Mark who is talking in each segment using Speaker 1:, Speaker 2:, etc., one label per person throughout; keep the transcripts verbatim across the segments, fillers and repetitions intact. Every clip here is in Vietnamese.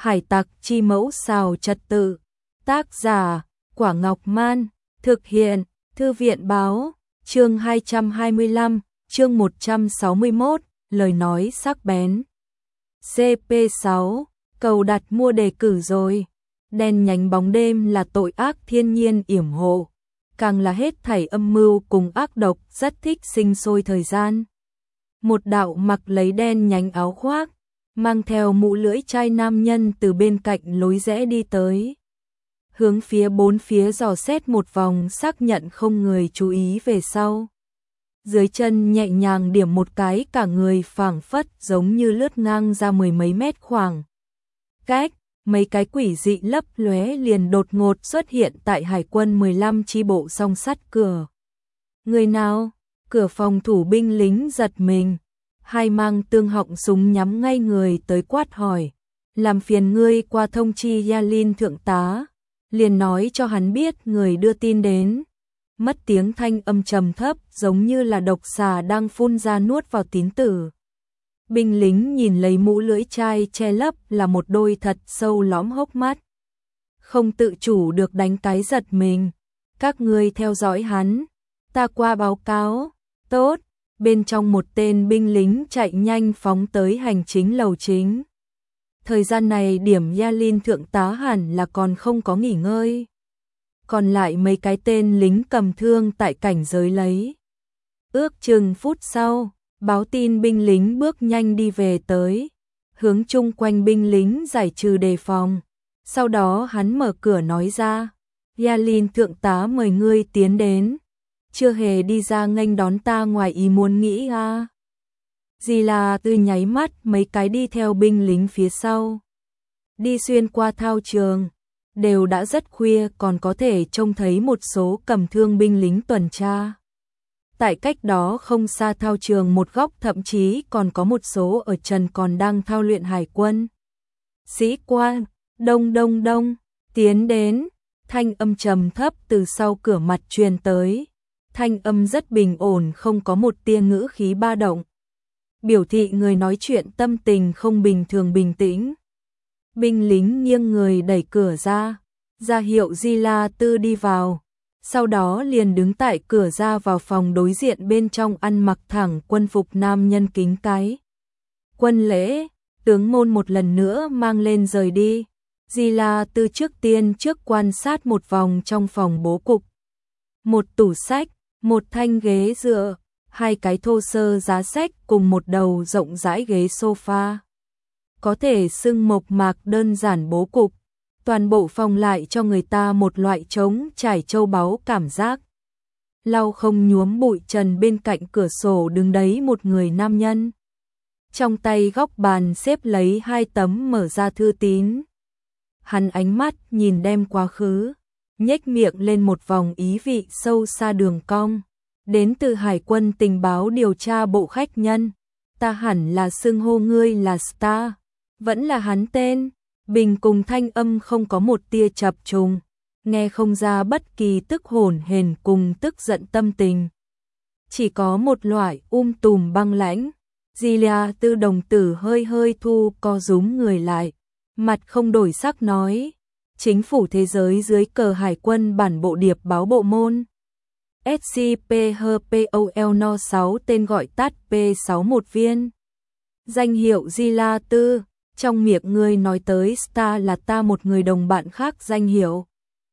Speaker 1: Hải tặc chi mẫu xào trật tự. Tác giả, Quả Ngọc Man. Thực hiện, Thư viện báo. Chương hai trăm hai mươi lăm, chương một trăm sáu mươi mốt, lời nói sắc bén. xê pê sáu, cầu đặt mua đề cử rồi. Đen nhánh bóng đêm là tội ác thiên nhiên yểm hộ, càng là hết thảy âm mưu cùng ác độc, rất thích sinh sôi thời gian. Một đạo mặc lấy đen nhánh áo khoác, mang theo mũ lưỡi chai nam nhân từ bên cạnh lối rẽ đi tới. Hướng phía bốn phía dò xét một vòng, xác nhận không người chú ý về sau. Dưới chân nhẹ nhàng điểm một cái, cả người phảng phất giống như lướt ngang ra mười mấy mét khoảng cách. Mấy cái quỷ dị lấp lóe liền đột ngột xuất hiện tại hải quân mười lăm chi bộ song sắt cửa. Người nào? Cửa phòng thủ binh lính giật mình, hai mang tương họng súng nhắm ngay người tới quát hỏi. Làm phiền ngươi qua thông chi Yalin thượng tá, liền nói cho hắn biết người đưa tin đến. Mất tiếng thanh âm trầm thấp, giống như là độc xà đang phun ra nuốt vào tín tử. Binh lính nhìn lấy mũ lưỡi chai che lấp là một đôi thật sâu lõm hốc mắt, không tự chủ được đánh cái giật mình. Các ngươi theo dõi hắn, ta qua báo cáo. Tốt. Bên trong một tên binh lính chạy nhanh phóng tới hành chính lầu chính. Thời gian này điểm Yalin thượng tá hẳn là còn không có nghỉ ngơi. Còn lại mấy cái tên lính cầm thương tại cảnh giới lấy. Ước chừng phút sau, báo tin binh lính bước nhanh đi về tới, hướng chung quanh binh lính giải trừ đề phòng. Sau đó hắn mở cửa nói ra, Yalin thượng tá mời ngươi tiến đến. Chưa hề đi ra nghênh đón ta, ngoài ý muốn nghĩ à. Gì là Tư nháy mắt mấy cái đi theo binh lính phía sau. Đi xuyên qua thao trường, đều đã rất khuya còn có thể trông thấy một số cầm thương binh lính tuần tra. Tại cách đó không xa thao trường một góc thậm chí còn có một số ở trần còn đang thao luyện hải quân. Sĩ quan, đông đông đông, tiến đến, thanh âm trầm thấp từ sau cửa mặt truyền tới. Thanh âm rất bình ổn, không có một tia ngữ khí ba động, biểu thị người nói chuyện tâm tình không bình thường bình tĩnh. Binh lính nghiêng người đẩy cửa ra, ra hiệu Di La Tư đi vào, sau đó liền đứng tại cửa ra vào phòng đối diện. Bên trong ăn mặc thẳng quân phục nam nhân kính cái quân lễ, tướng môn một lần nữa mang lên rời đi. Di La Tư trước tiên trước quan sát một vòng trong phòng bố cục. Một tủ sách, một thanh ghế dựa, hai cái thô sơ giá sách cùng một đầu rộng rãi ghế sofa. Có thể xưng mộc mạc đơn giản bố cục, toàn bộ phòng lại cho người ta một loại trống trải châu báu cảm giác. Lau không nhuốm bụi trần, bên cạnh cửa sổ đứng đấy một người nam nhân. Trong tay góc bàn xếp lấy hai tấm mở ra thư tín. Hắn ánh mắt nhìn đem quá khứ, nhếch miệng lên một vòng ý vị sâu xa đường cong. Đến từ hải quân tình báo điều tra bộ khách nhân, ta hẳn là xưng hô ngươi là Star. Vẫn là hắn tên. Bình cùng thanh âm không có một tia chập trùng, nghe không ra bất kỳ tức hổn hển cùng tức giận tâm tình. Chỉ có một loại um tùm băng lãnh. Gilia Tư đồng tử hơi hơi thu co rúm người lại, mặt không đổi sắc nói. Chính phủ thế giới dưới cờ hải quân bản bộ điệp báo bộ môn. ét xê pê hát pê o lờ en o sáu tên gọi tắt P sáu một viên. Danh hiệu Gilia Tư, trong miệng ngươi nói tới Star là ta một người đồng bạn khác danh hiệu.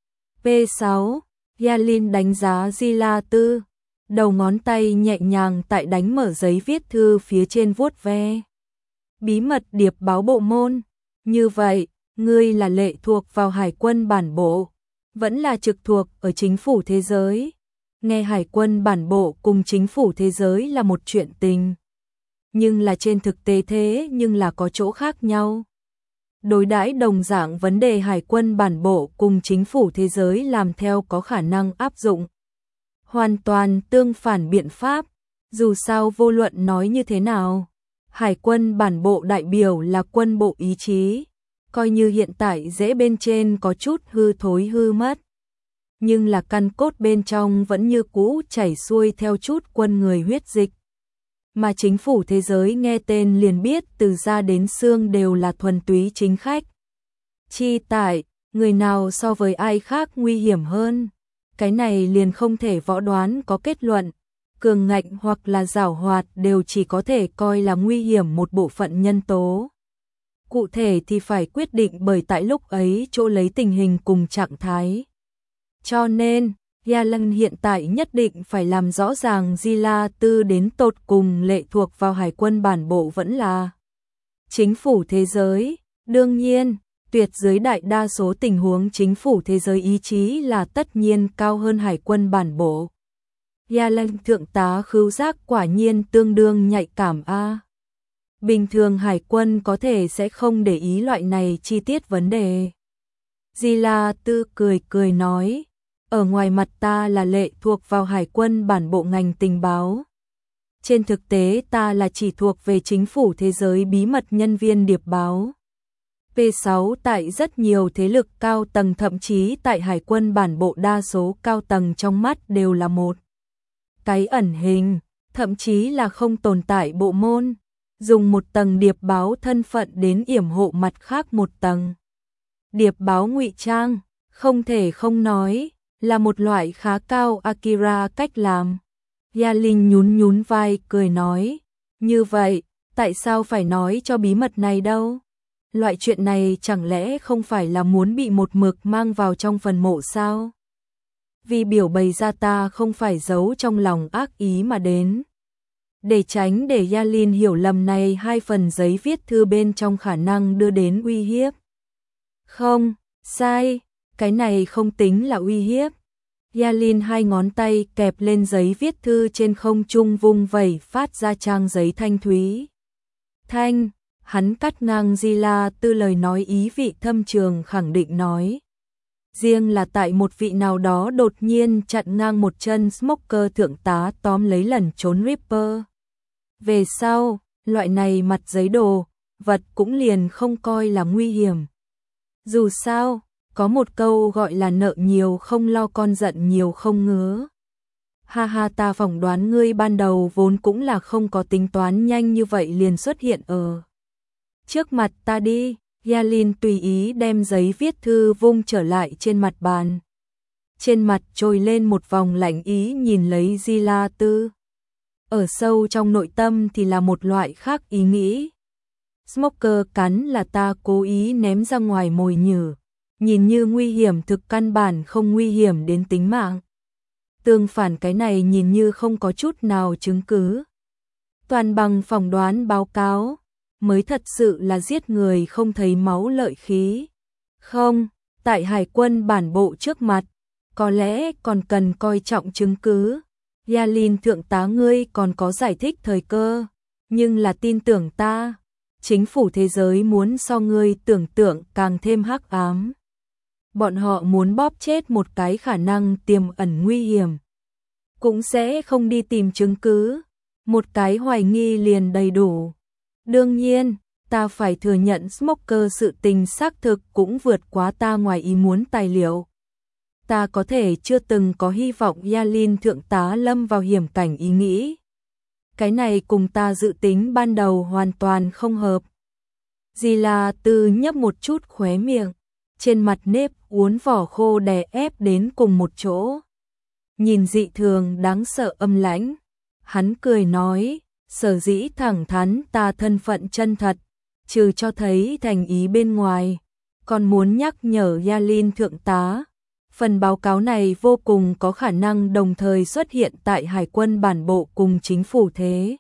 Speaker 1: P sáu, Yalin đánh giá Gilia Tư, đầu ngón tay nhẹ nhàng tại đánh mở giấy viết thư phía trên vuốt ve. Bí mật điệp báo bộ môn, như vậy, ngươi là lệ thuộc vào hải quân bản bộ, vẫn là trực thuộc ở chính phủ thế giới. Nghe hải quân bản bộ cùng chính phủ thế giới là một chuyện tình, nhưng là trên thực tế thế nhưng là có chỗ khác nhau. Đối đãi đồng dạng vấn đề hải quân bản bộ cùng chính phủ thế giới làm theo có khả năng áp dụng hoàn toàn tương phản biện pháp. Dù sao vô luận nói như thế nào, hải quân bản bộ đại biểu là quân bộ ý chí, coi như hiện tại dễ bên trên có chút hư thối hư mất, nhưng là căn cốt bên trong vẫn như cũ chảy xuôi theo chút quân người huyết dịch. Mà chính phủ thế giới nghe tên liền biết từ da đến xương đều là thuần túy chính khách, Chi tại, người nào so với ai khác nguy hiểm hơn? Cái này liền không thể võ đoán có kết luận. Cường ngạnh hoặc là giảo hoạt đều chỉ có thể coi là nguy hiểm một bộ phận nhân tố. Cụ thể thì phải quyết định bởi tại lúc ấy chỗ lấy tình hình cùng trạng thái. Cho nên, Gia Lăng hiện tại nhất định phải làm rõ ràng Di La Tư đến tột cùng lệ thuộc vào hải quân bản bộ vẫn là chính phủ thế giới. Đương nhiên, tuyệt dưới đại đa số tình huống chính phủ thế giới ý chí là tất nhiên cao hơn hải quân bản bộ. Gia Lăng thượng tá khứu giác quả nhiên tương đương nhạy cảm a. Bình thường hải quân có thể sẽ không để ý loại này chi tiết vấn đề. Di La Tư cười cười nói, ở ngoài mặt ta là lệ thuộc vào hải quân bản bộ ngành tình báo. Trên thực tế ta là chỉ thuộc về chính phủ thế giới bí mật nhân viên điệp báo. P sáu tại rất nhiều thế lực cao tầng thậm chí tại hải quân bản bộ đa số cao tầng trong mắt đều là một cái ẩn hình, thậm chí là không tồn tại bộ môn, dùng một tầng điệp báo thân phận đến yểm hộ mặt khác một tầng. Điệp báo ngụy trang, không thể không nói, là một loại khá cao Akira cách làm. Gia Linh nhún nhún vai cười nói, như vậy, tại sao phải nói cho bí mật này đâu? Loại chuyện này chẳng lẽ không phải là muốn bị một mực mang vào trong phần mộ sao? Vì biểu bày ra ta không phải giấu trong lòng ác ý mà đến. Để tránh để Gia Linh hiểu lầm này, hai phần giấy viết thư bên trong khả năng đưa đến uy hiếp. Không, sai, cái này không tính là uy hiếp. Gia Linh hai ngón tay kẹp lên giấy viết thư trên không trung vung vẩy phát ra trang giấy thanh thúy. Thanh, hắn cắt ngang Di La Tư lời nói ý vị thâm trường khẳng định nói. Riêng là tại một vị nào đó đột nhiên chặn ngang một chân Smoker thượng tá tóm lấy lần trốn Ripper. Về sau, loại này mặt giấy đồ, vật cũng liền không coi là nguy hiểm. Dù sao, có một câu gọi là nợ nhiều không lo con giận nhiều không ngứa. Ha ha, ta phỏng đoán ngươi ban đầu vốn cũng là không có tính toán nhanh như vậy liền xuất hiện ở trước mặt ta đi. Gia Linh tùy ý đem giấy viết thư vung trở lại trên mặt bàn. Trên mặt trồi lên một vòng lạnh ý nhìn lấy Di La Tư. Ở sâu trong nội tâm thì là một loại khác ý nghĩ. Smoker cắn là ta cố ý ném ra ngoài mồi nhử. Nhìn như nguy hiểm thực căn bản không nguy hiểm đến tính mạng. Tương phản cái này nhìn như không có chút nào chứng cứ. Toàn bằng phỏng đoán báo cáo. Mới thật sự là giết người không thấy máu lợi khí. Không, tại hải quân bản bộ trước mặt, có lẽ còn cần coi trọng chứng cứ. Gia Linh thượng tá ngươi còn có giải thích thời cơ, nhưng là tin tưởng ta, chính phủ thế giới muốn so ngươi tưởng tượng càng thêm hắc ám. Bọn họ muốn bóp chết một cái khả năng tiềm ẩn nguy hiểm. Cũng sẽ không đi tìm chứng cứ, một cái hoài nghi liền đầy đủ. Đương nhiên, ta phải thừa nhận Smoker sự tình xác thực cũng vượt quá ta ngoài ý muốn tài liệu. Ta có thể chưa từng có hy vọng Gia Linh thượng tá lâm vào hiểm cảnh ý nghĩ. Cái này cùng ta dự tính ban đầu hoàn toàn không hợp. Di La Tư nhấp một chút khóe miệng, trên mặt nếp uốn vỏ khô đè ép đến cùng một chỗ. Nhìn dị thường đáng sợ âm lãnh, hắn cười nói, sở dĩ thẳng thắn ta thân phận chân thật, trừ cho thấy thành ý bên ngoài, còn muốn nhắc nhở Gia Linh thượng tá. Phần báo cáo này vô cùng có khả năng đồng thời xuất hiện tại hải quân bản bộ cùng chính phủ thế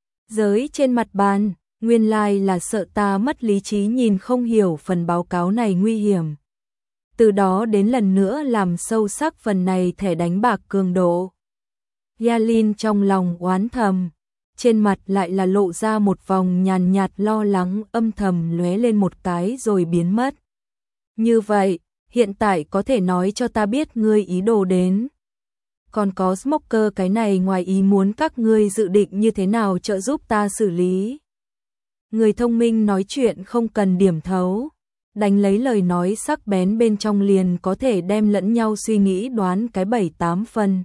Speaker 1: giới trên mặt bàn, nguyên lai là sợ ta mất lý trí nhìn không hiểu phần báo cáo này nguy hiểm. Từ đó đến lần nữa làm sâu sắc phần này thẻ đánh bạc cường độ. Gia Linh trong lòng oán thầm, trên mặt lại là lộ ra một vòng nhàn nhạt lo lắng âm thầm lóe lên một cái rồi biến mất. Như vậy, hiện tại có thể nói cho ta biết ngươi ý đồ đến. Còn có Smoker cái này ngoài ý muốn các ngươi dự định như thế nào trợ giúp ta xử lý. Người thông minh nói chuyện không cần điểm thấu, đánh lấy lời nói sắc bén bên trong liền có thể đem lẫn nhau suy nghĩ đoán cái bảy tám phần.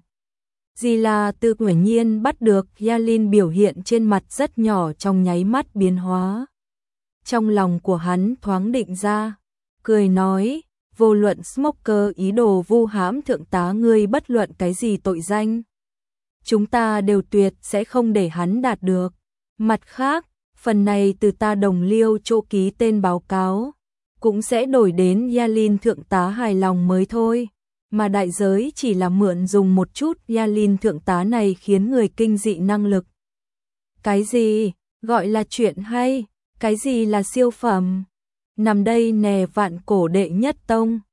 Speaker 1: Di La Tư quả nhiên bắt được Gia Linh biểu hiện trên mặt rất nhỏ trong nháy mắt biến hóa. Trong lòng của hắn thoáng định ra, cười nói, vô luận Smoker ý đồ vu hãm thượng tá ngươi bất luận cái gì tội danh, chúng ta đều tuyệt sẽ không để hắn đạt được. Mặt khác, phần này từ ta đồng liêu chỗ ký tên báo cáo, cũng sẽ đổi đến Yalin thượng tá hài lòng mới thôi, mà đại giới chỉ là mượn dùng một chút Yalin thượng tá này khiến người kinh dị năng lực. Cái gì, gọi là chuyện hay, cái gì là siêu phẩm, nằm đây nè vạn cổ đệ nhất tông.